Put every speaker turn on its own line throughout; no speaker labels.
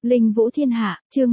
Linh Vũ Thiên Hạ, chương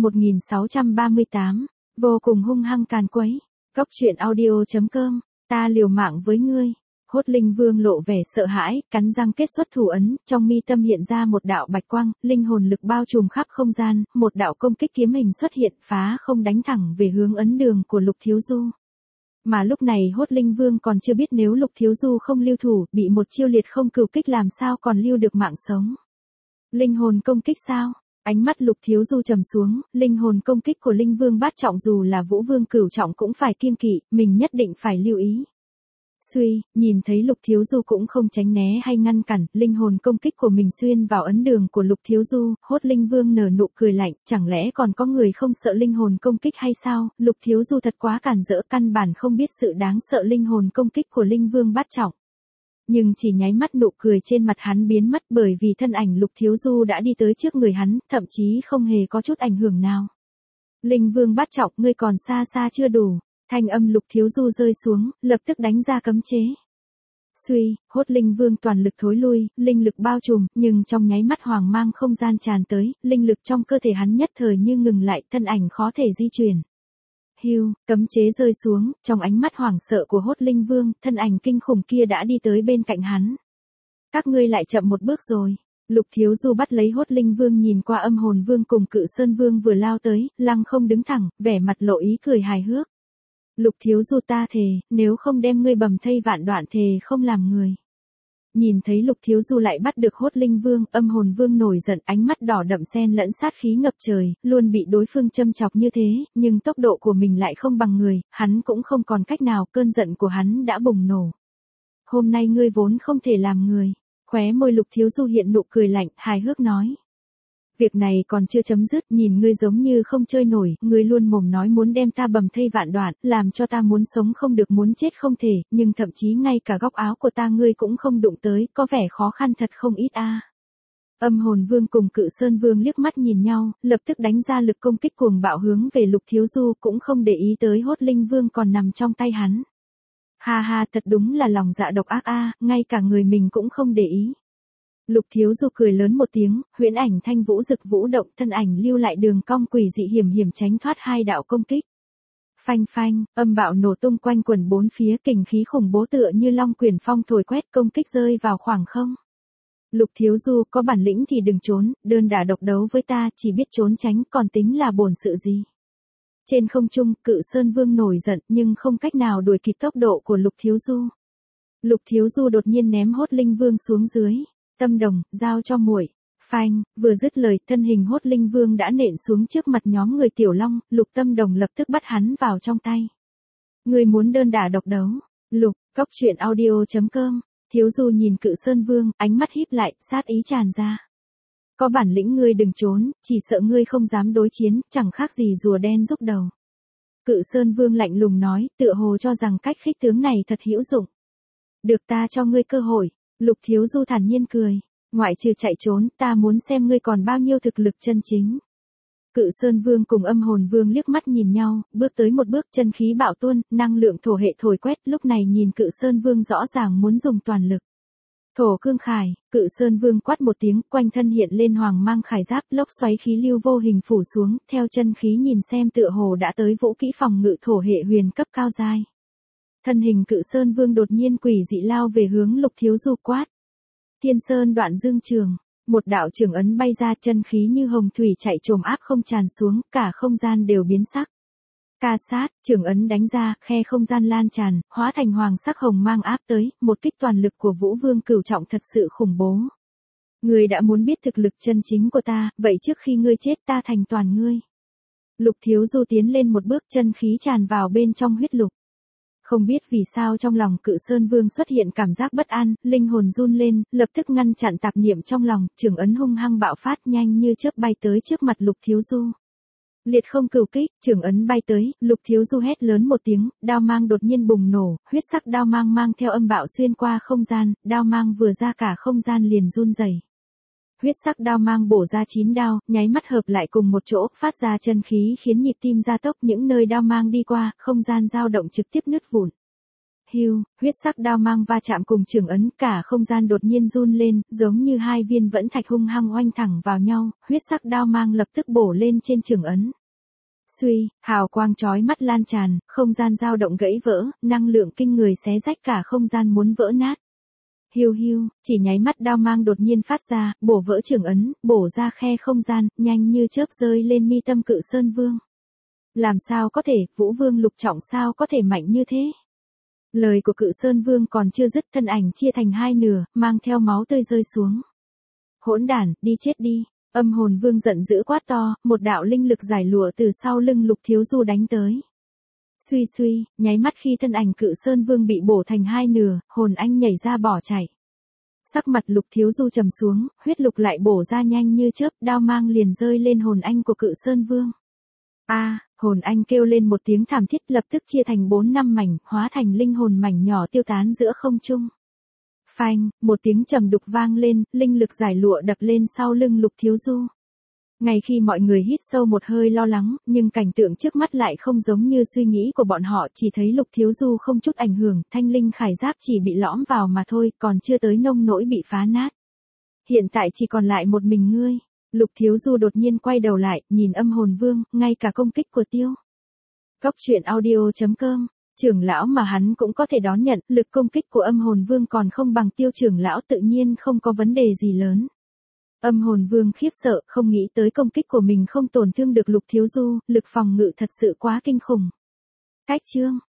1638, vô cùng hung hăng càn quấy. Cóc truyện audio.com, ta liều mạng với ngươi. Hốt Linh Vương lộ vẻ sợ hãi, cắn răng kết xuất thủ ấn, trong mi tâm hiện ra một đạo bạch quang, linh hồn lực bao trùm khắp không gian, một đạo công kích kiếm hình xuất hiện, phá không đánh thẳng về hướng ấn đường của Lục Thiếu Du. Mà lúc này Hốt Linh Vương còn chưa biết nếu Lục Thiếu Du không lưu thủ, bị một chiêu liệt không cửu kích làm sao còn lưu được mạng sống. Linh hồn công kích sao? Ánh mắt Lục Thiếu Du trầm xuống, linh hồn công kích của Linh Vương bát trọng dù là Vũ Vương cửu trọng cũng phải kiêng kỵ, mình nhất định phải lưu ý. Suy, nhìn thấy Lục Thiếu Du cũng không tránh né hay ngăn cản, linh hồn công kích của mình xuyên vào ấn đường của Lục Thiếu Du, Hốt Linh Vương nở nụ cười lạnh, chẳng lẽ còn có người không sợ linh hồn công kích hay sao? Lục Thiếu Du thật quá càn rỡ, căn bản không biết sự đáng sợ linh hồn công kích của Linh Vương bát trọng. Nhưng chỉ nháy mắt nụ cười trên mặt hắn biến mất bởi vì thân ảnh Lục Thiếu Du đã đi tới trước người hắn, thậm chí không hề có chút ảnh hưởng nào. Linh Vương bát trọng, ngươi còn xa xa chưa đủ. Thanh âm Lục Thiếu Du rơi xuống, lập tức đánh ra cấm chế. Suy, Hốt Linh Vương toàn lực thối lui, linh lực bao trùm, nhưng trong nháy mắt hoàng mang không gian tràn tới, linh lực trong cơ thể hắn nhất thời như ngừng lại, thân ảnh khó thể di chuyển. Hưu, cấm chế rơi xuống, trong ánh mắt hoảng sợ của Hốt Linh Vương, thân ảnh kinh khủng kia đã đi tới bên cạnh hắn. Các ngươi lại chậm một bước rồi. Lục Thiếu Du bắt lấy Hốt Linh Vương nhìn qua Âm Hồn Vương cùng Cự Sơn Vương vừa lao tới, lăng không đứng thẳng, vẻ mặt lộ ý cười hài hước. Lục Thiếu Du, ta thề, nếu không đem ngươi bầm thây vạn đoạn thề không làm người. Nhìn thấy Lục Thiếu Du lại bắt được Hốt Linh Vương, Âm Hồn Vương nổi giận, ánh mắt đỏ đậm xen lẫn sát khí ngập trời, luôn bị đối phương châm chọc như thế, nhưng tốc độ của mình lại không bằng người, hắn cũng không còn cách nào, cơn giận của hắn đã bùng nổ. Hôm nay ngươi vốn không thể làm người. Khóe môi Lục Thiếu Du hiện nụ cười lạnh, hài hước nói. Việc này còn chưa chấm dứt, nhìn ngươi giống như không chơi nổi, ngươi luôn mồm nói muốn đem ta bầm thây vạn đoạn, làm cho ta muốn sống không được muốn chết không thể, nhưng thậm chí ngay cả góc áo của ta ngươi cũng không đụng tới, có vẻ khó khăn thật không ít a. Âm Hồn Vương cùng Cự Sơn Vương liếc mắt nhìn nhau, lập tức đánh ra lực công kích cuồng bạo hướng về Lục Thiếu Du, cũng không để ý tới Hốt Linh Vương còn nằm trong tay hắn. Ha ha, thật đúng là lòng dạ độc ác a, ngay cả người mình cũng không để ý. Lục Thiếu Du cười lớn một tiếng, huyễn ảnh thanh vũ rực vũ động, thân ảnh lưu lại đường cong quỷ dị hiểm hiểm tránh thoát hai đạo công kích. Phanh phanh, âm bạo nổ tung quanh quần bốn phía, kình khí khủng bố tựa như long quyển phong thổi quét, công kích rơi vào khoảng không. Lục Thiếu Du, có bản lĩnh thì đừng trốn, đơn đả độc đấu với ta, chỉ biết trốn tránh còn tính là bổn sự gì. Trên không trung, Cự Sơn Vương nổi giận nhưng không cách nào đuổi kịp tốc độ của Lục Thiếu Du. Lục Thiếu Du đột nhiên ném Hốt Linh Vương xuống dưới. Tâm Đồng, giao cho muội. Phanh, vừa dứt lời, thân hình Hốt Linh Vương đã nện xuống trước mặt nhóm người Tiểu Long, Lục Tâm Đồng lập tức bắt hắn vào trong tay. Người muốn đơn đả độc đấu. Lục, cóc truyện audio.com. Thiếu Du nhìn Cự Sơn Vương, ánh mắt híp lại, sát ý tràn ra. Có bản lĩnh ngươi đừng trốn, chỉ sợ ngươi không dám đối chiến, chẳng khác gì rùa đen rút đầu. Cự Sơn Vương lạnh lùng nói, tựa hồ cho rằng cách khích tướng này thật hữu dụng. Được, ta cho ngươi cơ hội. Lục Thiếu Du thản nhiên cười, ngoại trừ chạy trốn, ta muốn xem ngươi còn bao nhiêu thực lực chân chính. Cự Sơn Vương cùng Âm Hồn Vương liếc mắt nhìn nhau, bước tới một bước, chân khí bạo tuôn, năng lượng thổ hệ thổi quét, lúc này nhìn Cự Sơn Vương rõ ràng muốn dùng toàn lực. Thổ cương khải, Cự Sơn Vương quát một tiếng, quanh thân hiện lên hoàng mang khải giáp, lốc xoáy khí lưu vô hình phủ xuống, theo chân khí nhìn xem tựa hồ đã tới vũ kỹ phòng ngự thổ hệ huyền cấp cao giai. Thân hình Cự Sơn Vương đột nhiên quỷ dị lao về hướng Lục Thiếu Du quát. Thiên Sơn Đoạn Dương Trường, một đạo trường ấn bay ra, chân khí như hồng thủy chạy trồm áp không tràn xuống, cả không gian đều biến sắc. Ca sát, trường ấn đánh ra, khe không gian lan tràn, hóa thành hoàng sắc hồng mang áp tới, một kích toàn lực của Vũ Vương cửu trọng thật sự khủng bố. Ngươi đã muốn biết thực lực chân chính của ta, vậy trước khi ngươi chết ta thành toàn ngươi. Lục Thiếu Du tiến lên một bước, chân khí tràn vào bên trong huyết lục. Không biết vì sao trong lòng Cự Sơn Vương xuất hiện cảm giác bất an, linh hồn run lên, lập tức ngăn chặn tạp niệm trong lòng, trường ấn hung hăng bạo phát nhanh như chớp bay tới trước mặt Lục Thiếu Du. Liệt không cửu kích, trường ấn bay tới, Lục Thiếu Du hét lớn một tiếng, đao mang đột nhiên bùng nổ, huyết sắc đao mang mang theo âm bạo xuyên qua không gian, đao mang vừa ra cả không gian liền run rẩy. Huyết sắc đao mang bổ ra 9 đao, nháy mắt hợp lại cùng một chỗ, phát ra chân khí khiến nhịp tim gia tốc, những nơi đao mang đi qua, không gian dao động trực tiếp nứt vụn. Hưu, huyết sắc đao mang va chạm cùng trường ấn, cả không gian đột nhiên run lên, giống như hai viên vẫn thạch hung hăng oanh thẳng vào nhau, huyết sắc đao mang lập tức bổ lên trên trường ấn. Suy, hào quang chói mắt lan tràn, không gian dao động gãy vỡ, năng lượng kinh người xé rách cả không gian muốn vỡ nát. Hiu hiu, chỉ nháy mắt đao mang đột nhiên phát ra, bổ vỡ trường ấn, bổ ra khe không gian, nhanh như chớp rơi lên mi tâm Cự Sơn Vương. Làm sao có thể, Vũ Vương lục trọng sao có thể mạnh như thế? Lời của Cự Sơn Vương còn chưa dứt, thân ảnh chia thành hai nửa, mang theo máu tươi rơi xuống. Hỗn đản, đi chết đi. Âm hồn vương giận dữ quát to, một đạo linh lực giải lụa từ sau lưng Lục Thiếu Du đánh tới. Suy suy, nháy mắt khi thân ảnh Cự Sơn Vương bị bổ thành hai nửa, hồn anh nhảy ra bỏ chạy. Sắc mặt Lục Thiếu Du trầm xuống, huyết lục lại bổ ra nhanh như chớp, đao mang liền rơi lên hồn anh của Cự Sơn Vương. A, hồn anh kêu lên một tiếng thảm thiết, lập tức chia thành 4-5 mảnh, hóa thành linh hồn mảnh nhỏ tiêu tán giữa không trung. Phanh, một tiếng trầm đục vang lên, linh lực giải lụa đập lên sau lưng Lục Thiếu Du. Ngay khi mọi người hít sâu một hơi lo lắng, nhưng cảnh tượng trước mắt lại không giống như suy nghĩ của bọn họ, chỉ thấy Lục Thiếu Du không chút ảnh hưởng, thanh linh khải giáp chỉ bị lõm vào mà thôi, còn chưa tới nông nỗi bị phá nát. Hiện tại chỉ còn lại một mình ngươi. Lục Thiếu Du đột nhiên quay đầu lại, nhìn Âm Hồn Vương, ngay cả công kích của Tiêu. Cốc truyện audio.com, trưởng lão mà hắn cũng có thể đón nhận, lực công kích của Âm Hồn Vương còn không bằng Tiêu trưởng lão, tự nhiên không có vấn đề gì lớn. Âm Hồn Vương khiếp sợ, không nghĩ tới công kích của mình không tổn thương được Lục Thiếu Du, lực phòng ngự thật sự quá kinh khủng. Cách chương